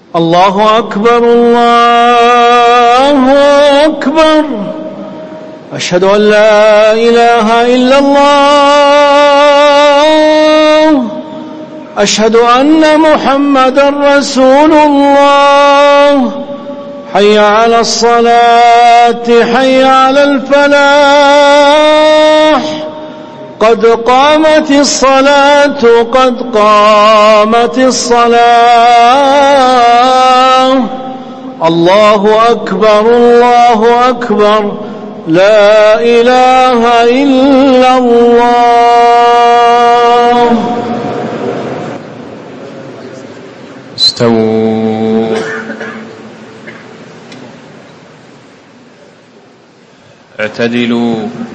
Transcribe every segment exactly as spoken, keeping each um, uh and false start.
الله أكبر الله أكبر. أشهد أن لا إله إلا الله. أشهد أن محمدا رسول الله. حي على الصلاة حي على الفلاح. قد قامت الصلاة قد قامت الصلاة. الله أكبر الله أكبر. لا إله إلا الله. استووا. اعتدلوا.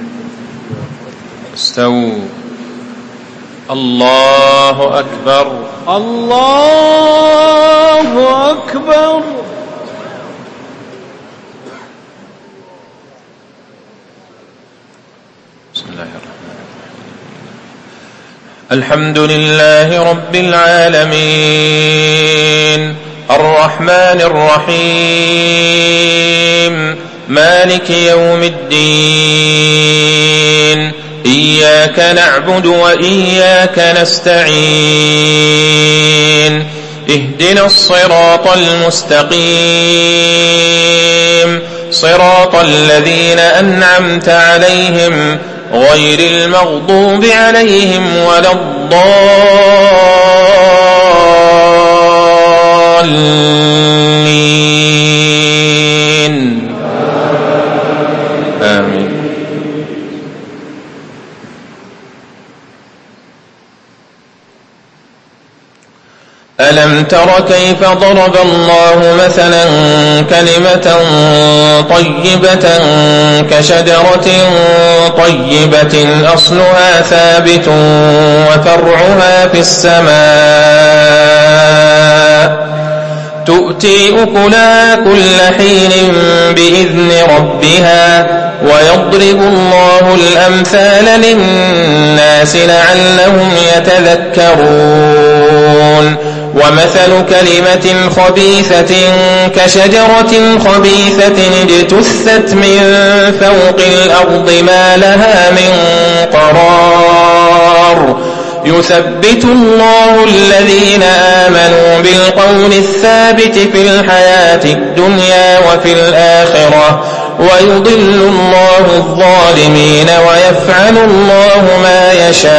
استووا. الله أكبر الله أكبر. بسم الله الرحمن الرحيم. الحمد لله رب العالمين الرحمن الرحيم مالك يوم الدين. إياك نعبد وإياك نستعين. اهدنا الصراط المستقيم صراط الذين أنعمت عليهم غير المغضوب عليهم ولا الضالين. آمين. ألم تر كيف ضرب الله مثلا كلمة طيبة كشجرة طيبة أصلها ثابت وفرعها في السماء تؤتي أكلها كل حين بإذن ربها ويضرب الله الأمثال للناس لعلهم يتذكرون. ومثل كلمة خبيثة كشجرة خبيثة اجتثت من فوق الأرض ما لها من قرار. يثبت الله الذين آمنوا بالقول الثابت في الحياة الدنيا وفي الآخرة ويضل الله الظالمين ويفعل الله ما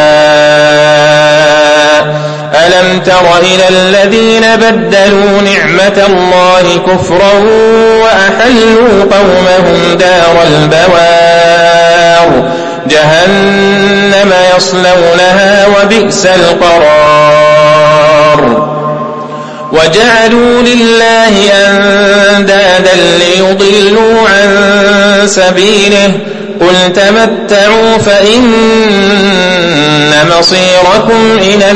يشاء. ألم تر إلى الذين بدلوا نعمة الله كفرا وأحلوا قومهم دار البوار جهنم يصلونها وبئس القرار. وجعلوا لله أندادا ليضلوا عن سبيله قل تمتعوا فإن مصيركم إلى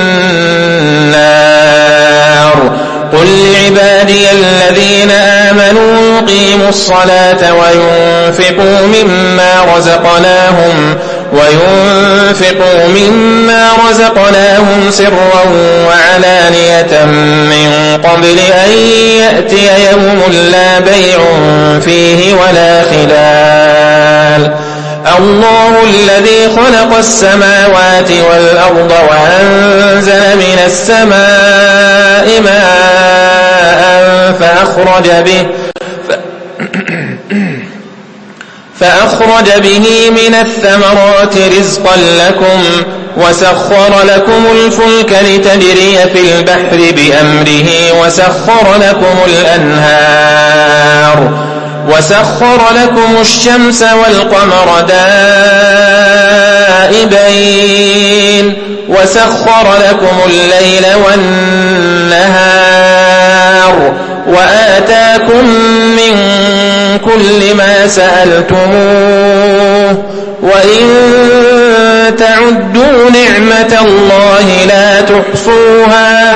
النار. قل لعبادي الذين آمنوا يقيموا الصلاة وينفقوا مما رزقناهم وينفقوا مما رزقناهم سرا وعلانية من قبل أن يأتي يوم لا بيع فيه ولا خلال. الله الذي خلق السماوات والأرض وأنزل من السماء ماء فأخرج به فأخرج به من الثمرات رزقا لكم وسخر لكم الفلك لتجري في البحر بأمره وسخر لكم الأنهار وسخر لكم الشمس والقمر دائبين وسخر لكم الليل والنهار وآتاكم من كل ما سألتموه وإن تعدوا نعمة الله لا تحصوها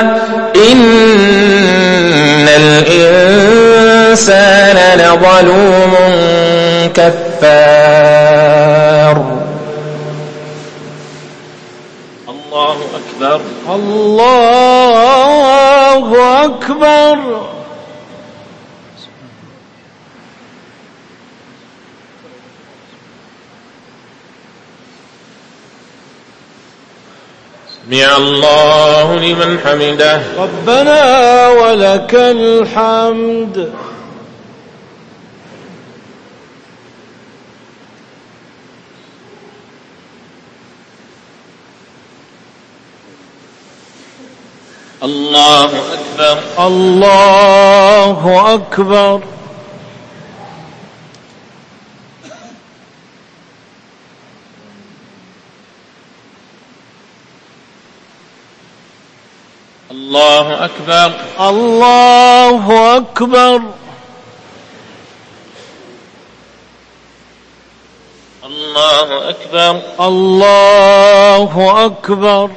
إن الإنسان لظلوم كفار. الله أكبر الله أكبر. سمع الله لمن حمده. ربنا ولك الحمد. الله أكبر. الله أكبر. الله أكبر. الله أكبر. الله أكبر. الله أكبر.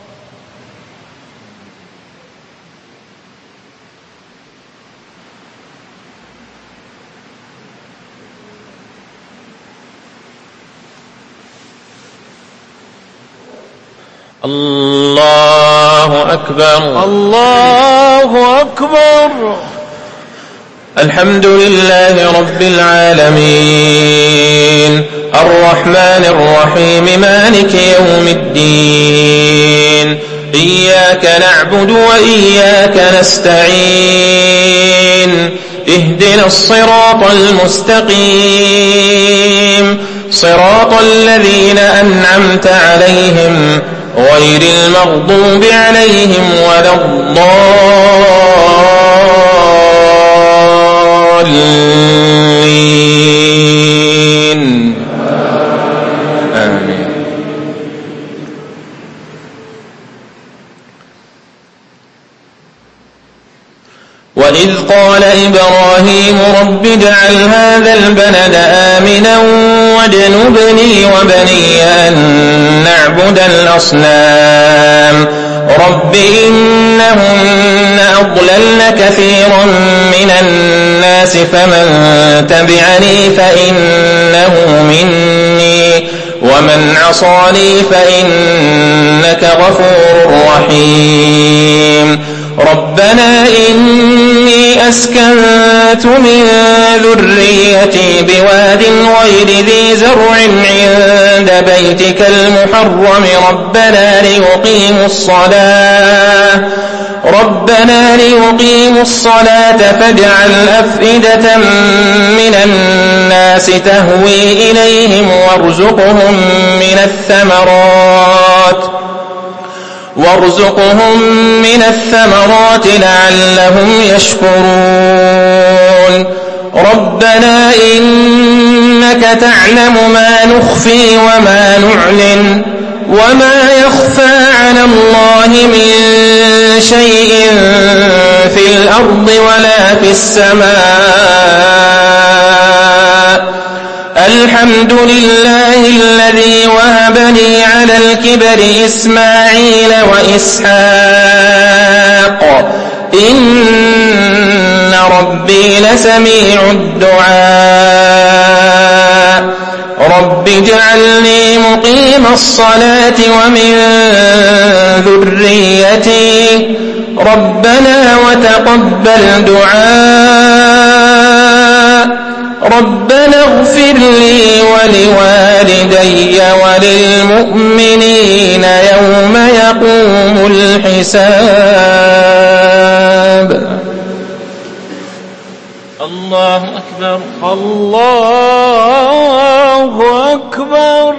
الله أكبر. الله أكبر. الحمد لله رب العالمين الرحمن الرحيم مالك يوم الدين إياك نعبد وإياك نستعين اهدنا الصراط المستقيم صراط الذين أنعمت عليهم غير المغضوب عليهم ولا الضالين آمين. وإذ قال إبراهيم رب اجعل هذا البلد آمنا واجنبني وبني أن نعبد الأصنام رب إنهن أضللن كثيرا من الناس فمن تبعني فإنه مني ومن عصاني فإنك غفور رحيم. ربنا إني أسكنت من ذريتي بواد غير ذي زرع عند بيتك المحرم ربنا ليقيموا الصلاة ربنا ليقيموا الصلاة فاجعل أفئدة من الناس تهوي إليهم وارزقهم من الثمرات وارزقهم من الثمرات لعلهم يشكرون. ربنا إنك تعلم ما نخفي وما نعلن وما يخفى على الله من شيء في الأرض ولا في السماء. الحمد لله الذي وهب لي على الكبر إسماعيل وإسحاق إن ربي لسميع الدعاء. رب اجعلني مقيم الصلاة ومن ذريتي ربنا وتقبل دعاء. ربنا اغفر لي ولوالدي وللمؤمنين يوم يقوم الحساب. الله أكبر. الله أكبر.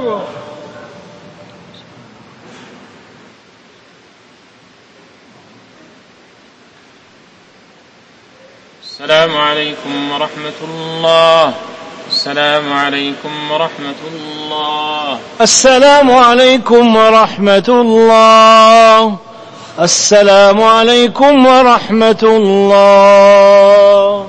السلام عليكم ورحمة الله. السلام عليكم ورحمة الله. السلام عليكم ورحمة الله. السلام عليكم ورحمة الله.